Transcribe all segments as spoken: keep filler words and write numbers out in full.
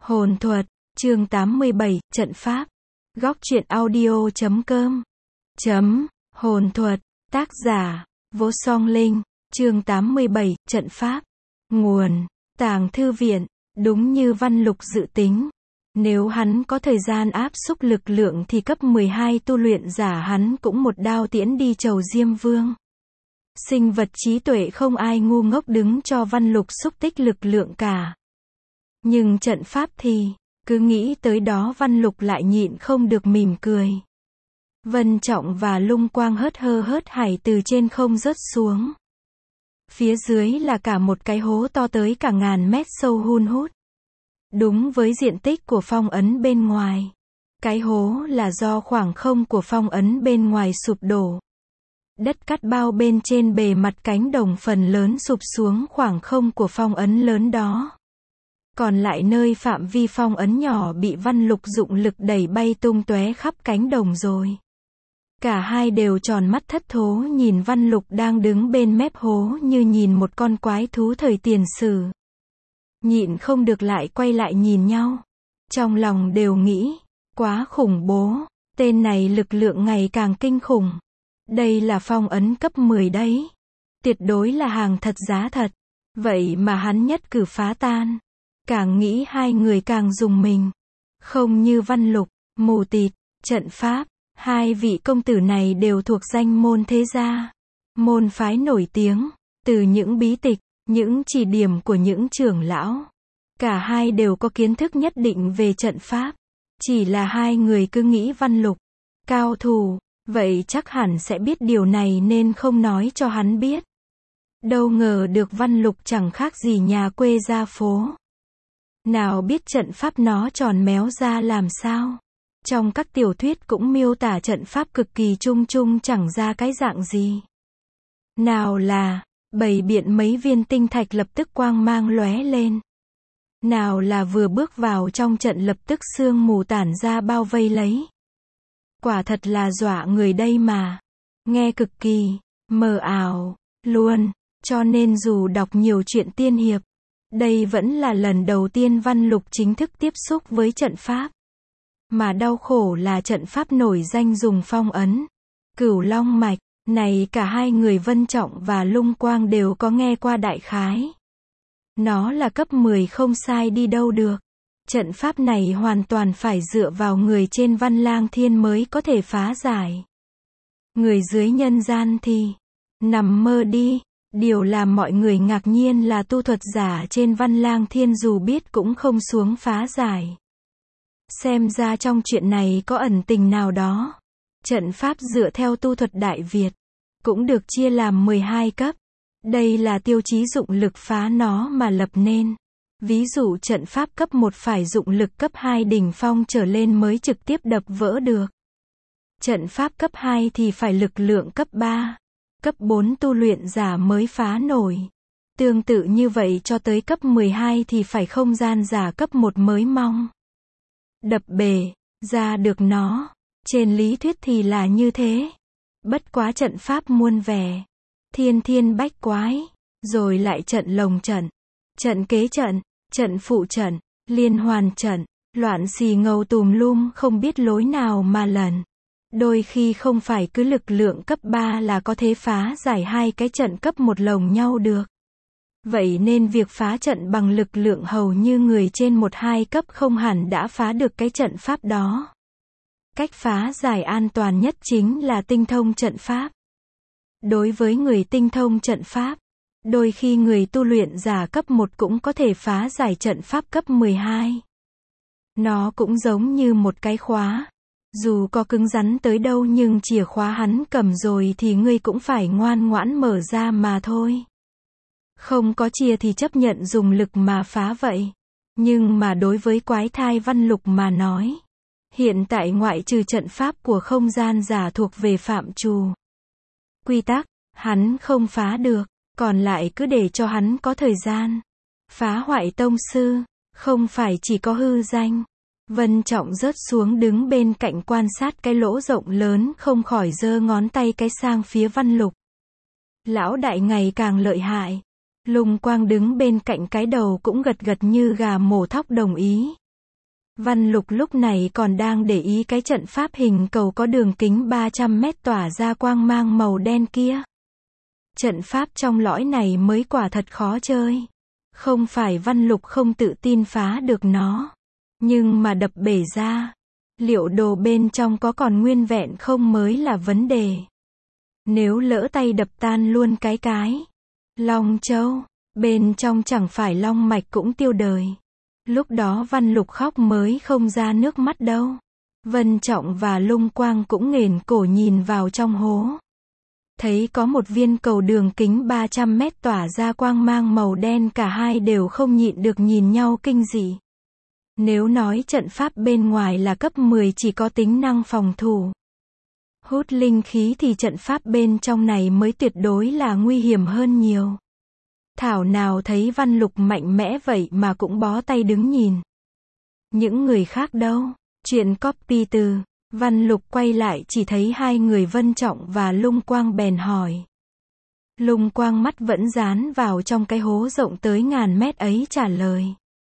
Hồn thuật, chương tám mươi bảy, trận pháp. Góc truyện audio chấm com. Chấm, hồn thuật, tác giả, Vô Song Linh, chương tám mươi bảy, trận pháp. Nguồn, Tàng Thư Viện, đúng như Văn Lục dự tính. Nếu hắn có thời gian áp xúc lực lượng thì cấp mười hai tu luyện giả hắn cũng một đao tiễn đi chầu Diêm Vương. Sinh vật trí tuệ không ai ngu ngốc đứng cho Văn Lục xúc tích lực lượng cả. Nhưng trận pháp thì, cứ nghĩ tới đó Văn Lục lại nhịn không được mỉm cười. Vân Trọng và Lung Quang hớt hơ hớt hải từ trên không rớt xuống. Phía dưới là cả một cái hố to tới cả ngàn mét sâu hun hút. Đúng với diện tích của phong ấn bên ngoài. Cái hố là do khoảng không của phong ấn bên ngoài sụp đổ. Đất cát bao bên trên bề mặt cánh đồng phần lớn sụp xuống khoảng không của phong ấn lớn đó. Còn lại nơi phạm vi phong ấn nhỏ bị Văn Lục dụng lực đẩy bay tung tóe khắp cánh đồng rồi. Cả hai đều tròn mắt thất thố nhìn Văn Lục đang đứng bên mép hố như nhìn một con quái thú thời tiền sử. Nhịn không được lại quay lại nhìn nhau. Trong lòng đều nghĩ, quá khủng bố, tên này lực lượng ngày càng kinh khủng. Đây là phong ấn cấp mười đấy. Tuyệt đối là hàng thật giá thật. Vậy mà hắn nhất cử phá tan. Càng nghĩ hai người càng rùng mình. Không như Văn Lục, mù tịt, trận pháp. Hai vị công tử này đều thuộc danh môn thế gia. Môn phái nổi tiếng. Từ những bí tịch, những chỉ điểm của những trưởng lão. Cả hai đều có kiến thức nhất định về trận pháp. Chỉ là hai người cứ nghĩ Văn Lục, cao thủ, vậy chắc hẳn sẽ biết điều này nên không nói cho hắn biết. Đâu ngờ được Văn Lục chẳng khác gì nhà quê ra phố. Nào biết trận pháp nó tròn méo ra làm sao. Trong các tiểu thuyết cũng miêu tả trận pháp cực kỳ chung chung chẳng ra cái dạng gì. Nào là, bày biện mấy viên tinh thạch lập tức quang mang lóe lên. Nào là vừa bước vào trong trận lập tức sương mù tản ra bao vây lấy. Quả thật là dọa người đây mà. Nghe cực kỳ, mờ ảo, luôn. Cho nên dù đọc nhiều truyện tiên hiệp, đây vẫn là lần đầu tiên Văn Lục chính thức tiếp xúc với trận pháp. Mà đau khổ là trận pháp nổi danh dùng phong ấn. Cửu Long Mạch, này cả hai người Vân Trọng và Lung Quang đều có nghe qua đại khái. Nó là cấp mười không sai đi đâu được. Trận pháp này hoàn toàn phải dựa vào người trên Văn Lang Thiên mới có thể phá giải. Người dưới nhân gian thì nằm mơ đi. Điều làm mọi người ngạc nhiên là tu thuật giả trên Văn Lang Thiên dù biết cũng không xuống phá giải. Xem ra trong chuyện này có ẩn tình nào đó. Trận pháp dựa theo tu thuật Đại Việt, cũng được chia làm mười hai cấp. Đây là tiêu chí dụng lực phá nó mà lập nên. Ví dụ trận pháp cấp một phải dụng lực cấp hai đỉnh phong trở lên mới trực tiếp đập vỡ được. Trận pháp cấp hai thì phải lực lượng cấp ba, cấp bốn tu luyện giả mới phá nổi. Tương tự như vậy cho tới cấp mười hai thì phải không gian giả cấp một mới mong đập bể ra được nó. Trên lý thuyết thì là như thế. Bất quá trận pháp muôn vẻ, thiên thiên bách quái, rồi lại trận lồng trận, trận kế trận, trận phụ trận, liên hoàn trận, loạn xì ngầu tùm lum không biết lối nào mà lần. Đôi khi không phải cứ lực lượng cấp ba là có thể phá giải hai cái trận cấp một lồng nhau được. Vậy nên việc phá trận bằng lực lượng hầu như người trên một hai cấp không hẳn đã phá được cái trận pháp đó. Cách phá giải an toàn nhất chính là tinh thông trận pháp. Đối với người tinh thông trận pháp, đôi khi người tu luyện giả cấp một cũng có thể phá giải trận pháp cấp mười hai. Nó cũng giống như một cái khóa. Dù có cứng rắn tới đâu nhưng chìa khóa hắn cầm rồi thì ngươi cũng phải ngoan ngoãn mở ra mà thôi. Không có chìa thì chấp nhận dùng lực mà phá vậy. Nhưng mà đối với quái thai Văn Lục mà nói, hiện tại ngoại trừ trận pháp của không gian giả thuộc về phạm trù quy tắc, hắn không phá được, còn lại cứ để cho hắn có thời gian. Phá hoại tông sư, không phải chỉ có hư danh. Vân Trọng rớt xuống đứng bên cạnh quan sát cái lỗ rộng lớn không khỏi giơ ngón tay cái sang phía Văn Lục. Lão đại ngày càng lợi hại. Lung Quang đứng bên cạnh cái đầu cũng gật gật như gà mổ thóc đồng ý. Văn Lục lúc này còn đang để ý cái trận pháp hình cầu có đường kính ba trăm mét tỏa ra quang mang màu đen kia. Trận pháp trong lõi này mới quả thật khó chơi. Không phải Văn Lục không tự tin phá được nó. Nhưng mà đập bể ra. Liệu đồ bên trong có còn nguyên vẹn không mới là vấn đề. Nếu lỡ tay đập tan luôn cái cái Long Châu, bên trong chẳng phải long mạch cũng tiêu đời. Lúc đó Văn Lục khóc mới không ra nước mắt đâu. Vân Trọng và Lung Quang cũng nghển cổ nhìn vào trong hố. Thấy có một viên cầu đường kính ba trăm mét tỏa ra quang mang màu đen, cả hai đều không nhịn được nhìn nhau kinh dị. Nếu nói trận pháp bên ngoài là cấp mười chỉ có tính năng phòng thủ, hút linh khí thì trận pháp bên trong này mới tuyệt đối là nguy hiểm hơn nhiều. Thảo nào thấy Văn Lục mạnh mẽ vậy mà cũng bó tay đứng nhìn. Những người khác đâu? Chuyện copy từ Văn Lục quay lại chỉ thấy hai người Vân Trọng và Lung Quang bèn hỏi. Lung Quang mắt vẫn dán vào trong cái hố rộng tới ngàn mét ấy trả lời.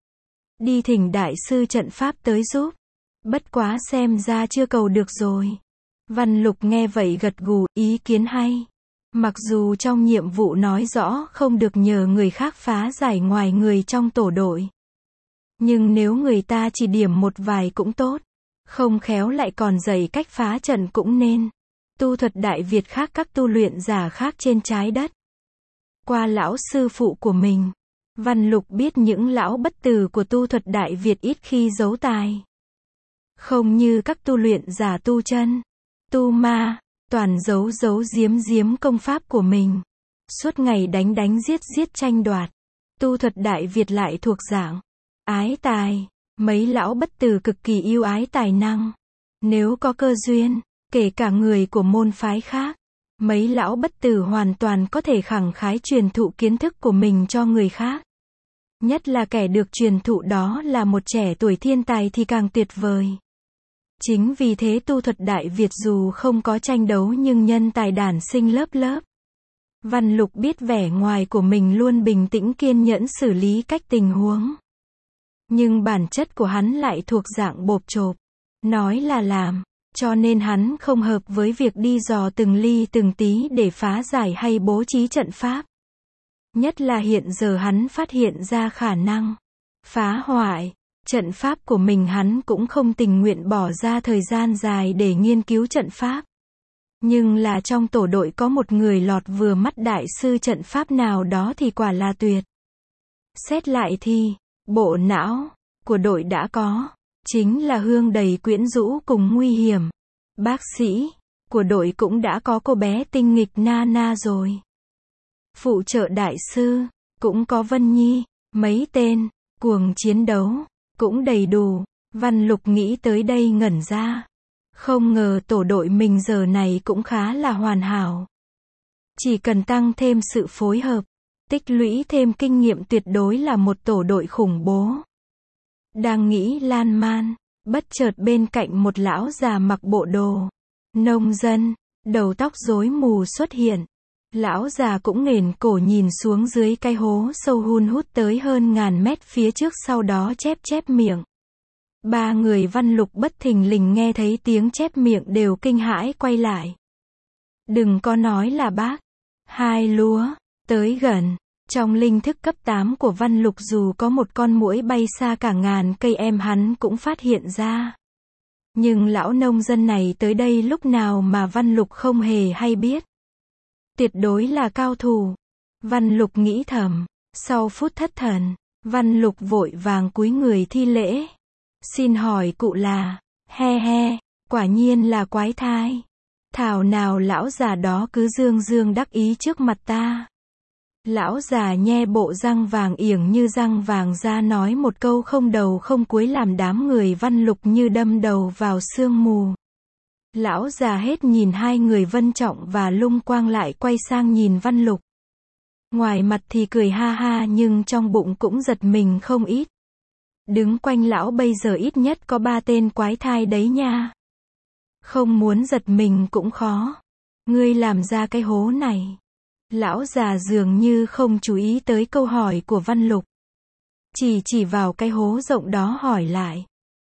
Đi thỉnh đại sư trận pháp tới giúp. Bất quá xem ra chưa cầu được rồi. Văn Lục nghe vậy gật gù, ý kiến hay. Mặc dù trong nhiệm vụ nói rõ không được nhờ người khác phá giải ngoài người trong tổ đội. Nhưng nếu người ta chỉ điểm một vài cũng tốt. Không khéo lại còn dạy cách phá trận cũng nên. Tu thuật Đại Việt khác các tu luyện giả khác trên trái đất. Qua lão sư phụ của mình, Văn Lục biết những lão bất tử của tu thuật Đại Việt ít khi giấu tài. Không như các tu luyện giả tu chân, tu ma, toàn giấu giấu giếm giếm công pháp của mình. Suốt ngày đánh đánh giết giết tranh đoạt. Tu thuật Đại Việt lại thuộc dạng ái tài. Mấy lão bất tử cực kỳ yêu ái tài năng. Nếu có cơ duyên, kể cả người của môn phái khác, mấy lão bất tử hoàn toàn có thể khẳng khái truyền thụ kiến thức của mình cho người khác. Nhất là kẻ được truyền thụ đó là một trẻ tuổi thiên tài thì càng tuyệt vời. Chính vì thế tu thuật Đại Việt dù không có tranh đấu nhưng nhân tài đản sinh lớp lớp. Văn Lục biết vẻ ngoài của mình luôn bình tĩnh kiên nhẫn xử lý cách tình huống. Nhưng bản chất của hắn lại thuộc dạng bộp chộp. Nói là làm. Cho nên hắn không hợp với việc đi dò từng ly từng tí để phá giải hay bố trí trận pháp. Nhất là hiện giờ hắn phát hiện ra khả năng phá hoại trận pháp của mình, hắn cũng không tình nguyện bỏ ra thời gian dài để nghiên cứu trận pháp. Nhưng là trong tổ đội có một người lọt vừa mắt đại sư trận pháp nào đó thì quả là tuyệt. Xét lại thì bộ não của đội đã có, chính là hương đầy quyến rũ cùng nguy hiểm. Bác sĩ của đội cũng đã có cô bé tinh nghịch Nana rồi. Phụ trợ đại sư cũng có Vân Nhi, mấy tên cuồng chiến đấu cũng đầy đủ. Văn Lục nghĩ tới đây ngẩn ra. Không ngờ tổ đội mình giờ này cũng khá là hoàn hảo. Chỉ cần tăng thêm sự phối hợp, tích lũy thêm kinh nghiệm tuyệt đối là một tổ đội khủng bố. Đang nghĩ lan man, bất chợt bên cạnh một lão già mặc bộ đồ nông dân, đầu tóc rối mù xuất hiện. Lão già cũng nghển cổ nhìn xuống dưới cái hố sâu hun hút tới hơn ngàn mét phía trước, sau đó chép chép miệng. Ba người Văn Lục bất thình lình nghe thấy tiếng chép miệng đều kinh hãi quay lại. Đừng có nói là bác Hai Lúa tới gần. Trong linh thức cấp tám của Văn Lục dù có một con muỗi bay xa cả ngàn cây em hắn cũng phát hiện ra. Nhưng lão nông dân này tới đây lúc nào mà Văn Lục không hề hay biết. Tuyệt đối là cao thủ. Văn Lục nghĩ thầm. Sau phút thất thần, Văn Lục vội vàng cúi người thi lễ. Xin hỏi cụ là, he he, quả nhiên là quái thai. Thảo nào lão già đó cứ dương dương đắc ý trước mặt ta. Lão già nhe bộ răng vàng ỉểng như răng vàng ra nói một câu không đầu không cuối làm đám người Văn Lục như đâm đầu vào sương mù. Lão già hết nhìn hai người Vân Trọng và Lung Quang lại quay sang nhìn Văn Lục. Ngoài mặt thì cười ha ha nhưng trong bụng cũng giật mình không ít. Đứng quanh lão bây giờ ít nhất có ba tên quái thai đấy nha. Không muốn giật mình cũng khó. Ngươi làm ra cái hố này. Lão già dường như không chú ý tới câu hỏi của Văn Lục. Chỉ chỉ vào cái hố rộng đó hỏi lại.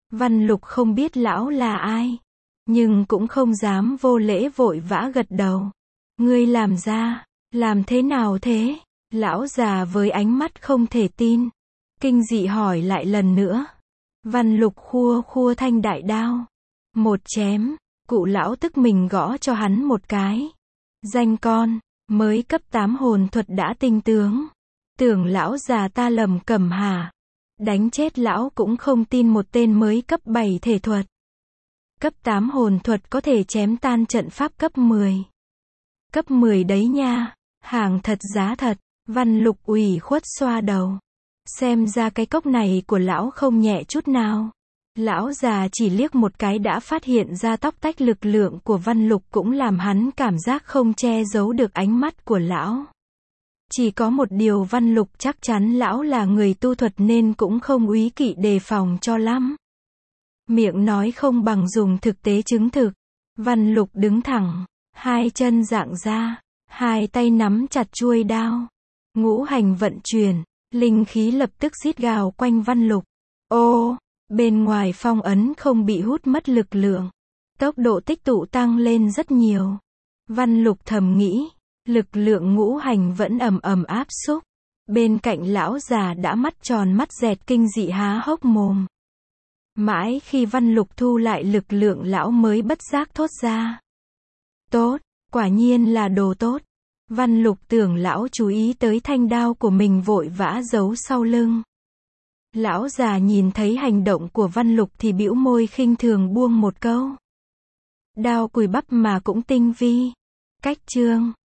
Văn Lục không biết lão là ai, nhưng cũng không dám vô lễ vội vã gật đầu. Ngươi làm ra, làm thế nào thế? Lão già với ánh mắt không thể tin, kinh dị hỏi lại lần nữa. Văn Lục khua khua thanh đại đao, một chém, cụ lão tức mình gõ cho hắn một cái. Danh con, mới cấp tám hồn thuật đã tinh tướng. Tưởng lão già ta lầm cầm hả? Đánh chết lão cũng không tin một tên mới cấp bảy thể thuật. Cấp tám hồn thuật có thể chém tan trận pháp cấp mười. Cấp mười đấy nha, hàng thật giá thật. Văn Lục ủy khuất xoa đầu. Xem ra cái cốc này của lão không nhẹ chút nào. Lão già chỉ liếc một cái đã phát hiện ra tóc tách lực lượng của Văn Lục cũng làm hắn cảm giác không che giấu được ánh mắt của lão. Chỉ có một điều Văn Lục chắc chắn lão là người tu thuật nên cũng không úy kỵ đề phòng cho lắm. Miệng nói không bằng dùng thực tế chứng thực. Văn Lục đứng thẳng, hai chân dạng ra, hai tay nắm chặt chuôi đao. Ngũ hành vận chuyển, linh khí lập tức rít gào quanh Văn Lục. Ô, bên ngoài phong ấn không bị hút mất lực lượng. Tốc độ tích tụ tăng lên rất nhiều. Văn Lục thầm nghĩ, lực lượng ngũ hành vẫn ầm ầm áp xúc. Bên cạnh lão già đã mắt tròn mắt dẹt kinh dị há hốc mồm. Mãi khi Văn Lục thu lại lực lượng lão mới bất giác thốt ra. Tốt, quả nhiên là đồ tốt. Văn Lục tưởng lão chú ý tới thanh đao của mình vội vã giấu sau lưng. Lão già nhìn thấy hành động của Văn Lục thì bĩu môi khinh thường buông một câu. Đao cùi bắp mà cũng tinh vi. Cách chương